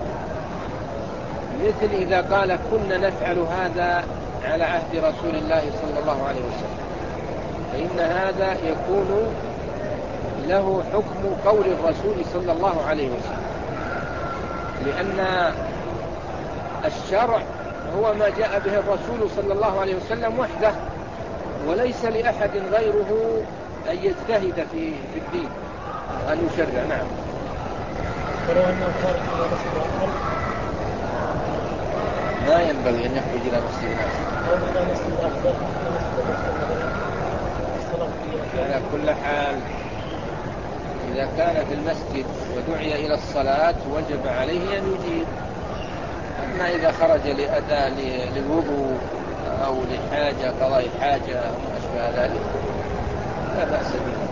مثل إذا قال كنا نفعل هذا على عهد رسول الله صلى الله عليه وسلم، فإن هذا يكون له حكم قول الرسول صلى الله عليه وسلم، لأن الشرع هو ما جاء به الرسول صلى الله عليه وسلم وحده، وليس لأحد غيره أن يجتهد في في الدين وأن يشرع. نعم. ما ينبغي أن يخرج إلى مسجد الناس. على كل حال إذا كان في المسجد ودعي إلى الصلاة وجب عليه أن يجيب. أما إذا خرج لأداء للوضوء أو لحاجة قضاء حاجة أو ما أشبه ذلك لا بأس به،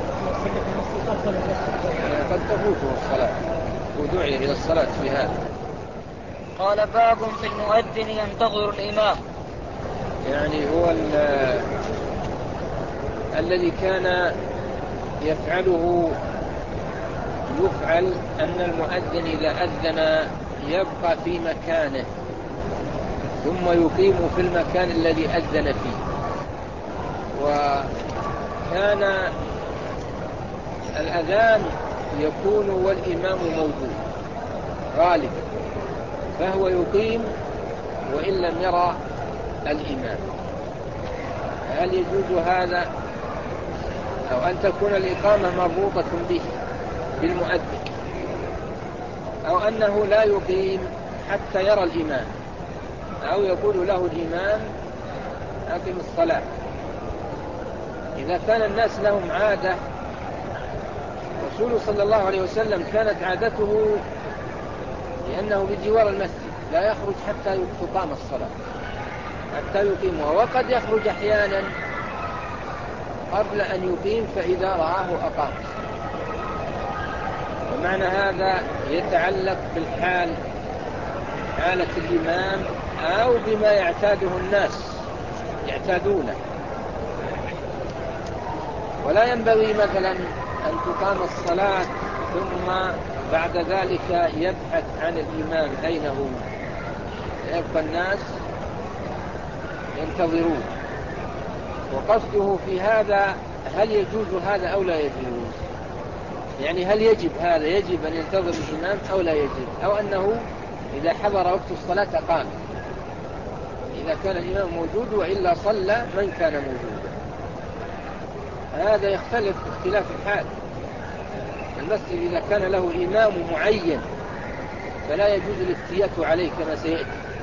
قد تفوته الصلاة ودعي إلى الصلاة في هذا. قال باب في المؤذن ينتظر الإمام. يعني هو الذي كان يفعله يفعل أن المؤذن إذا أذن يبقى في مكانه ثم يقيم في المكان الذي أذن فيه. وكان الأذان يكون والإمام موجود غالبا، فهو يقيم وإن لم يرى الإمام. هل يجوز هذا أو أن تكون الإقامة مربوطة به بالمؤذن، أو أنه لا يقيم حتى يرى الإمام، أو يقول له الإمام أقم الصلاة؟ إذا كان الناس لهم عادة، رسول صلى الله عليه وسلم كانت عادته لأنه بجوار المسجد لا يخرج حتى تقام الصلاة حتى يقيمها، وقد يخرج أحيانا قبل أن يقيم فإذا رآه أقام الصلاة. ومعنى هذا يتعلق بالحال، حالة الإمام أو بما يعتاده الناس يعتادونه. ولا ينبغي مثلا أن تقام الصلاة ثم بعد ذلك يبحث عن الإمام أين هو، يبقى الناس ينتظرون. وقصده في هذا هل يجوز هذا أو لا يجوز؟ يعني هل يجب هذا، يجب أن ينتظر الإمام أو لا يجب، أو أنه إذا حضر وقت الصلاة قام إذا كان الإمام موجود، وإلا صلى من كان موجودا. هذا يختلف اختلاف الحال. المسجد إذا كان له إمام معين فلا يجوز الافتيات عليه كما سيأتي،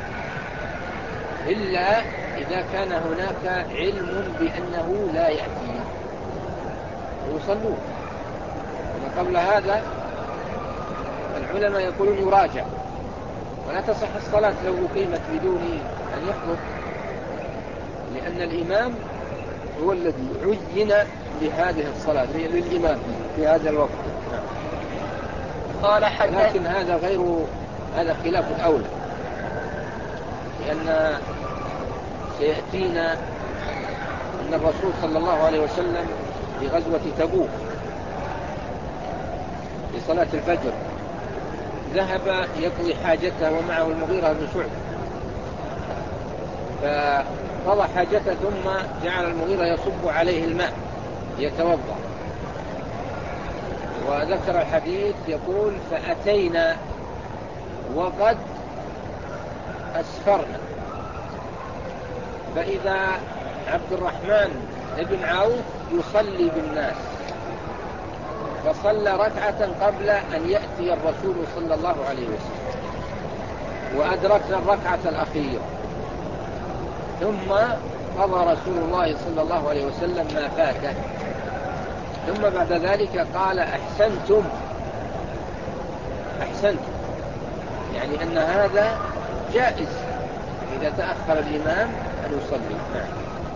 إلا إذا كان هناك علم بأنه لا يأتي ويصلون. وقبل هذا العلماء يقولون يراجع، ولا تصح الصلاة لو أقيمت بدون أن يحضر، لأن الإمام هو الذي عين لهذه الصلاة للإمام في هذا الوقت. قال حدث. لكن هذا غير، هذا خلاف الأولى، لأن سيأتينا أن الرسول صلى الله عليه وسلم في غزوة تبوك في صلاة الفجر ذهب يقضي حاجته ومعه المغيرة بن شعبة، فقضى حاجته ثم جعل المغيرة يصب عليه الماء يتوضأ. وذكر الحديث يقول فأتينا وقد أسفرنا، فإذا عبد الرحمن بن عوف يصلي بالناس، فصلى ركعة قبل أن يأتي الرسول صلى الله عليه وسلم، وأدركنا الركعة الأخيرة، ثم قضى رسول الله صلى الله عليه وسلم ما فاته، ثم بعد ذلك قال أحسنتم أحسنتم، يعني أن هذا جائز إذا تأخر الإمام أن يصلي. نعم.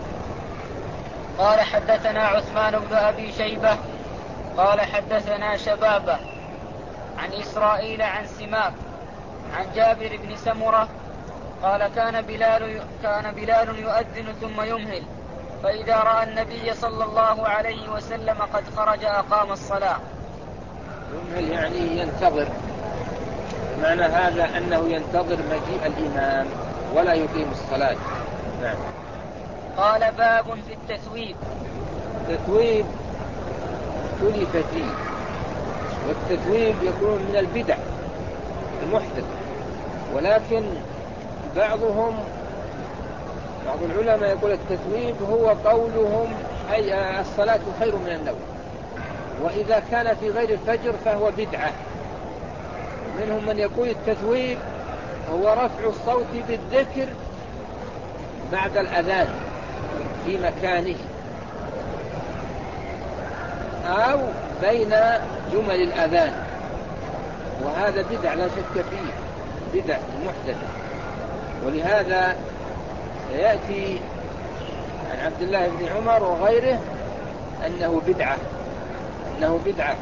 قال حدثنا عثمان بن أبي شيبة قال حدثنا شبابة عن إسرائيل عن سماك عن جابر بن سمرة قال كان بلال, كان بلال يؤذن ثم يمهل، فإذا رأى النبي صلى الله عليه وسلم قد خرج أقام الصلاة. يمهل يعني ينتظر، معنى هذا أنه ينتظر مجيء الإمام ولا يقيم الصلاة. نعم. قال باب في التثويب. التثويب اختلف فيه، والتثويب يكون من البدع المحدث، ولكن بعضهم بعض العلماء يقول التثويب هو قولهم أي الصلاة خير من النوم، وإذا كان في غير الفجر فهو بدعة. منهم من يقول التثويب هو رفع الصوت بالذكر بعد الأذان، في مكانه أو بين جمل الأذان، وهذا بدع لا شك فيه، بدع محدثة. ولهذا يأتي عن عبد الله بن عمر وغيره أنه بدعة أنه بدعة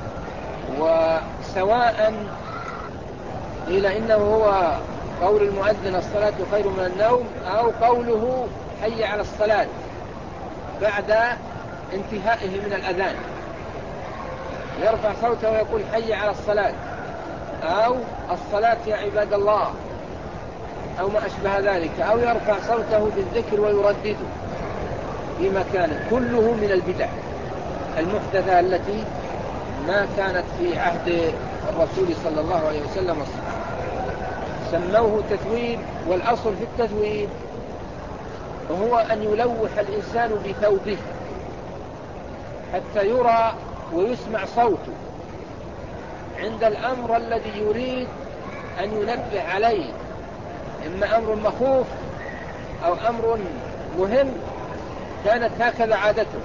وسواء قيل إنه هو قول المؤذن الصلاة خير من النوم، أو قوله حي على الصلاة بعد انتهائه من الأذان، يرفع صوته ويقول حي على الصلاة، أو الصلاة يا عباد الله، أو ما أشبه ذلك، أو يرفع صوته بالذكر ويردده في مكانه، كله من البدع المحدثة التي ما كانت في عهد الرسول صلى الله عليه وسلم والصحابة. سموه تثويب، والأصل في التثويب هو أن يلوح الإنسان بثوبه حتى يرى ويسمع صوته عند الأمر الذي يريد أن ينبه عليه، إما أمر مخوف أو أمر مهم، كانت هكذا عادته،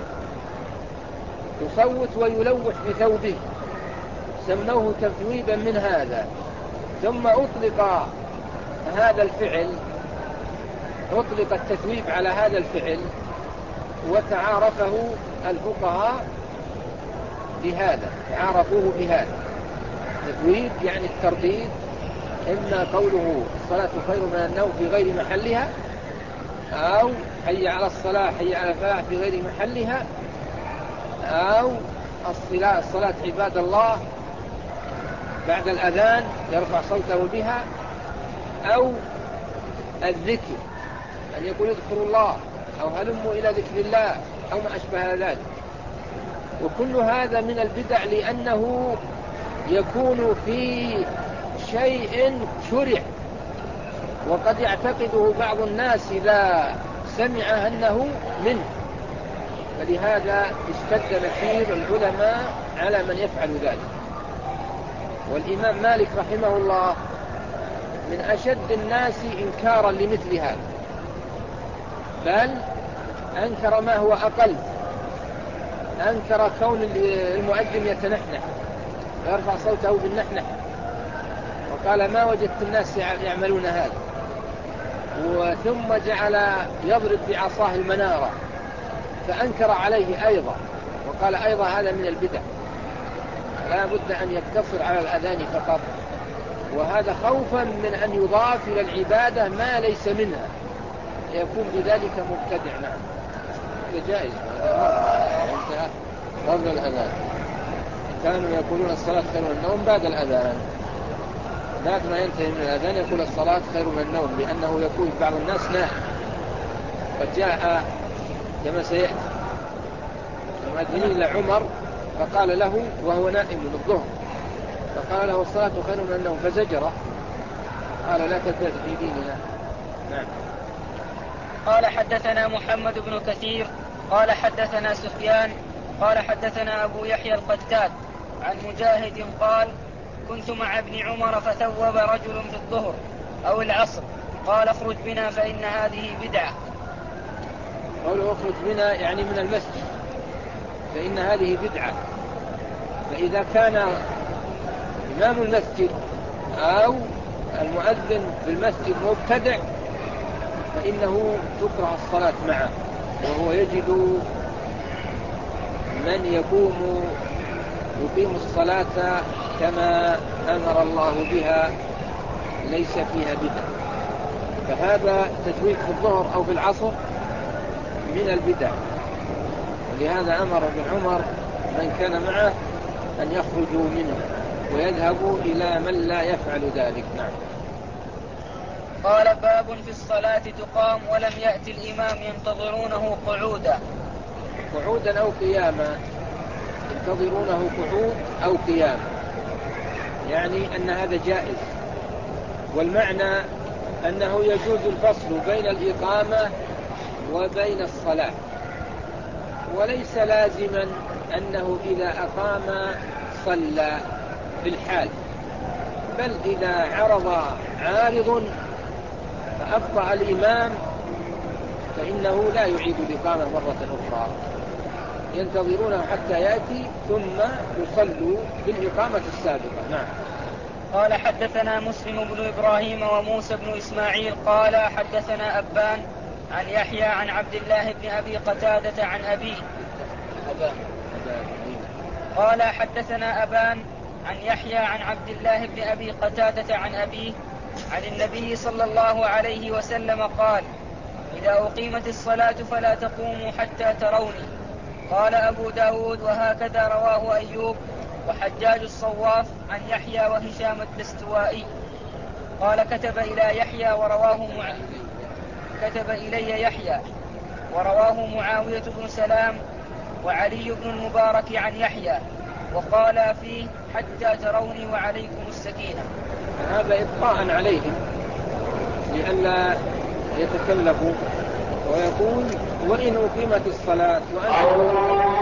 يصوت ويلوح بثوبه، سموه تثويبا من هذا. ثم أطلق هذا الفعل، أطلق التثويب على هذا الفعل، وتعارفه الفقهاء بهذا، تعارفوه بهذا. تثويب يعني الترديد، إما قوله الصلاة خير من النوم في غير محلها، أو حي على الصلاة حي على الفلاح في غير محلها، أو الصلاة, الصلاة عباد الله بعد الأذان يرفع صوته بها، أو الذكر أن يقول اذكروا الله، أو هلموا إلى ذكر الله، أو ما أشبه ذلك. وكل هذا من البدع، لأنه يكون في شيء شرع، وقد يعتقده بعض الناس إذا سمع أنه منه، فلهذا اشتد نفير العلماء على من يفعل ذلك. والإمام مالك رحمه الله من أشد الناس إنكارا لمثل هذا، بل أنكر ما هو أقل، أنكر كون المؤذن يتنحنح ويرفع صوته بالنحنح، وقال ما وجدت الناس يعملون هذا. وثم جعل يضرب بعصاه المنارة، فأنكر عليه أيضا، وقال أيضا هذا من البدع، لا بد أن يقتصر على الأذان فقط، وهذا خوفا من أن يضاف إلى العبادة ما ليس منها، يكون بذلك مبتدع. نعم، هذا جائز انتهى قبل الأذان. كانوا يقولون الصلاة خير من النوم بعد الأذان، بعد ما ينتهي من الأذان يقول الصلاة خير من النوم، لأنه يكون بعض الناس نائم. قد جاء كما سيأتي المؤذنين إلى عمر فقال له وهو نائم من الظهر، فقال له الصلاة خير من النوم، فزجره، قال لا تلتفت في ديننا. نعم. قال حدثنا محمد بن كثير قال حدثنا سفيان قال حدثنا أبو يحيى القتاد عن مجاهد قال كنت مع ابن عمر فثوب رجل في الظهر أو العصر، قال اخرج بنا فإن هذه بدعة. قوله اخرج بنا يعني من المسجد، فإن هذه بدعة. فإذا كان إمام المسجد أو المؤذن في المسجد مبتدع فإنه تكره الصلاة معه، وهو يجد من يقوم يقيم الصلاة كما أمر الله بها ليس فيها بدع، فهذا تثويب في الظهر أو في العصر من البدع. ولهذا أمر ابن عمر من كان معه أن يخرجوا منه ويذهبوا إلى من لا يفعل ذلك. نعم. قال باب في الصلاة تقام ولم يأتي الإمام ينتظرونه قعودا. قعودا أو قياما، ينتظرونه قعود أو قياما، يعني أن هذا جائز. والمعنى أنه يجوز الفصل بين الإقامة وبين الصلاة، وليس لازما أنه إذا أقام صلى في الحال، بل إذا عرض عارض فأبطأ الإمام فإنه لا يعيد الإقامة مرة أخرى، ينتظرونه حتى يأتي ثم يصلوا بالإقامة السابقة. نعم. قال حدثنا مسلم بن إبراهيم وموسى بن إسماعيل قال حدثنا أبان عن يحيى عن عبد الله بن أبي قتادة عن أبيه. أبان. قال حدثنا أبان عن يحيى عن عبد الله بن أبي قتادة عن أبيه عن النبي صلى الله عليه وسلم قال: إذا أقيمت الصلاة فلا تقوموا حتى تروني. قال أبو داود وهكذا رواه أيوب وحجاج الصواف عن يحيى وهشام الدستوائي. قال كتب إلى يحيى ورواه مع... كتب إلي يحيى ورواه معاوية بن سلام وعلي بن المبارك عن يحيى وقال فيه حتى تروني وعليكم السكينة. هذا إبقاء عليهم لئلا يتكلفوا، ويقول: وإن أقيمت الصلاة وأنتم